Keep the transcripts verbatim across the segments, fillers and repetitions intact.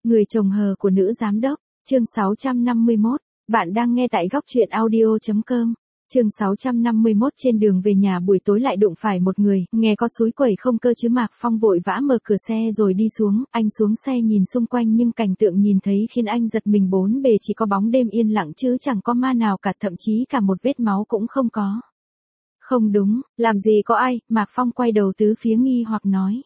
Người chồng hờ của nữ giám đốc, chương sáu trăm năm mươi mốt, bạn đang nghe tại góc truyện audio chấm com. Chương sáu trăm năm mươi mốt trên đường về nhà buổi tối lại đụng phải một người, nghe có xúi quẩy không cơ chứ Mạc Phong vội vã mở cửa xe rồi đi xuống, anh xuống xe nhìn xung quanh nhưng cảnh tượng nhìn thấy khiến anh giật mình, bốn bề chỉ có bóng đêm yên lặng chứ chẳng có ma nào cả, thậm chí cả một vết máu cũng không có. Không đúng, làm gì có ai, Mạc Phong quay đầu tứ phía nghi hoặc nói.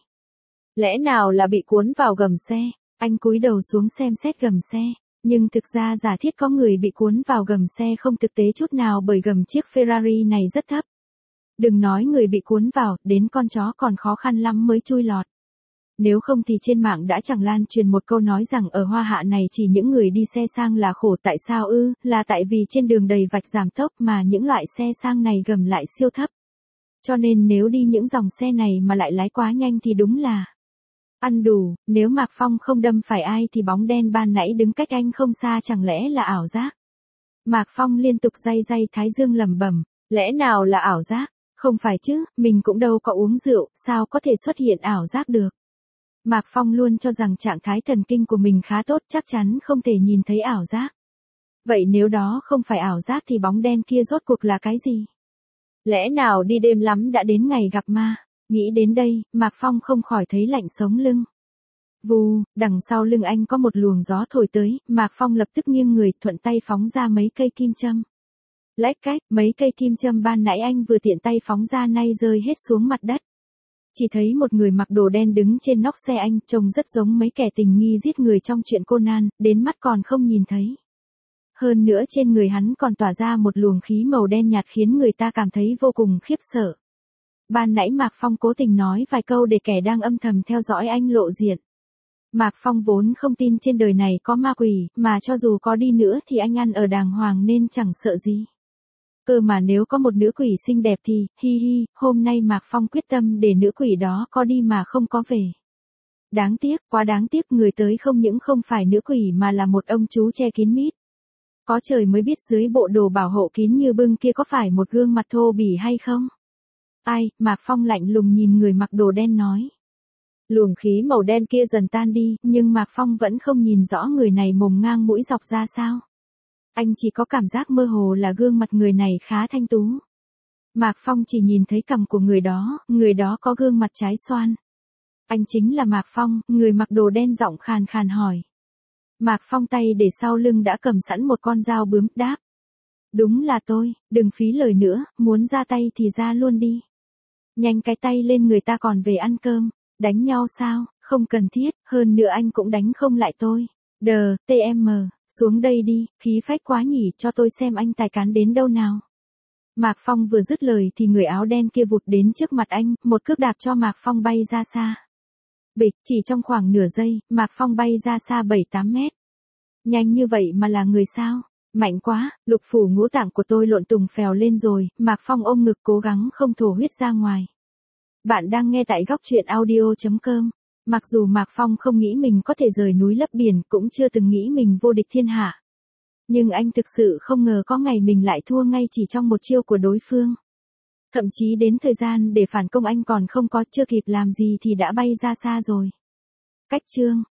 Lẽ nào là bị cuốn vào gầm xe? Anh cúi đầu xuống xem xét gầm xe, nhưng thực ra giả thiết có người bị cuốn vào gầm xe không thực tế chút nào bởi gầm chiếc Ferrari này rất thấp. Đừng nói người bị cuốn vào, đến con chó còn khó khăn lắm mới chui lọt. Nếu không thì trên mạng đã chẳng lan truyền một câu nói rằng ở Hoa Hạ này chỉ những người đi xe sang là khổ, tại sao ư, là tại vì trên đường đầy vạch giảm tốc mà những loại xe sang này gầm lại siêu thấp. Cho nên nếu đi những dòng xe này mà lại lái quá nhanh thì đúng là ăn đủ. Nếu Mạc Phong không đâm phải ai thì bóng đen ban nãy đứng cách anh không xa chẳng lẽ là ảo giác? Mạc Phong liên tục day day thái dương lẩm bẩm, lẽ nào là ảo giác? Không phải chứ, mình cũng đâu có uống rượu, sao có thể xuất hiện ảo giác được? Mạc Phong luôn cho rằng trạng thái thần kinh của mình khá tốt, chắc chắn không thể nhìn thấy ảo giác. Vậy nếu đó không phải ảo giác thì bóng đen kia rốt cuộc là cái gì? Lẽ nào đi đêm lắm đã đến ngày gặp ma? Nghĩ đến đây, Mạc Phong không khỏi thấy lạnh sống lưng. Vù, đằng sau lưng anh có một luồng gió thổi tới, Mạc Phong lập tức nghiêng người, thuận tay phóng ra mấy cây kim châm. Lách cách, mấy cây kim châm ban nãy anh vừa tiện tay phóng ra nay rơi hết xuống mặt đất. Chỉ thấy một người mặc đồ đen đứng trên nóc xe anh, trông rất giống mấy kẻ tình nghi giết người trong truyện Conan, đến mắt còn không nhìn thấy. Hơn nữa trên người hắn còn tỏa ra một luồng khí màu đen nhạt khiến người ta cảm thấy vô cùng khiếp sợ. Ban nãy Mạc Phong cố tình nói vài câu để kẻ đang âm thầm theo dõi anh lộ diện. Mạc Phong vốn không tin trên đời này có ma quỷ, mà cho dù có đi nữa thì anh ăn ở đàng hoàng nên chẳng sợ gì. Cơ mà nếu có một nữ quỷ xinh đẹp thì, hi hi, hôm nay Mạc Phong quyết tâm để nữ quỷ đó có đi mà không có về. Đáng tiếc, quá đáng tiếc, người tới không những không phải nữ quỷ mà là một ông chú che kín mít. Có trời mới biết dưới bộ đồ bảo hộ kín như bưng kia có phải một gương mặt thô bỉ hay không? Ai, Mạc Phong lạnh lùng nhìn người mặc đồ đen nói. Luồng khí màu đen kia dần tan đi, nhưng Mạc Phong vẫn không nhìn rõ người này mồm ngang mũi dọc ra sao. Anh chỉ có cảm giác mơ hồ là gương mặt người này khá thanh tú. Mạc Phong chỉ nhìn thấy cằm của người đó, người đó có gương mặt trái xoan. Anh chính là Mạc Phong, người mặc đồ đen giọng khàn khàn hỏi. Mạc Phong tay để sau lưng đã cầm sẵn một con dao bướm, đáp. Đúng là tôi, đừng phí lời nữa, muốn ra tay thì ra luôn đi. Nhanh cái tay lên, người ta còn về ăn cơm. Đánh nhau sao? Không cần thiết, hơn nữa anh cũng đánh không lại tôi. Đờ, tê em, xuống đây đi, khí phách quá nhỉ, cho tôi xem anh tài cán đến đâu nào. Mạc Phong vừa dứt lời thì người áo đen kia vụt đến trước mặt anh, một cước đạp cho Mạc Phong bay ra xa. Bịch, chỉ trong khoảng nửa giây, Mạc Phong bay ra xa bảy tám mét. Nhanh như vậy mà là người sao? Mạnh quá, lục phủ ngũ tạng của tôi lộn tùng phèo lên rồi, Mạc Phong ôm ngực cố gắng không thổ huyết ra ngoài. Bạn đang nghe tại góc truyện audio chấm com. Mặc dù Mạc Phong không nghĩ mình có thể rời núi lấp biển, cũng chưa từng nghĩ mình vô địch thiên hạ. Nhưng anh thực sự không ngờ có ngày mình lại thua ngay chỉ trong một chiêu của đối phương. Thậm chí đến thời gian để phản công anh còn không có, chưa kịp làm gì thì đã bay ra xa rồi. Cách chương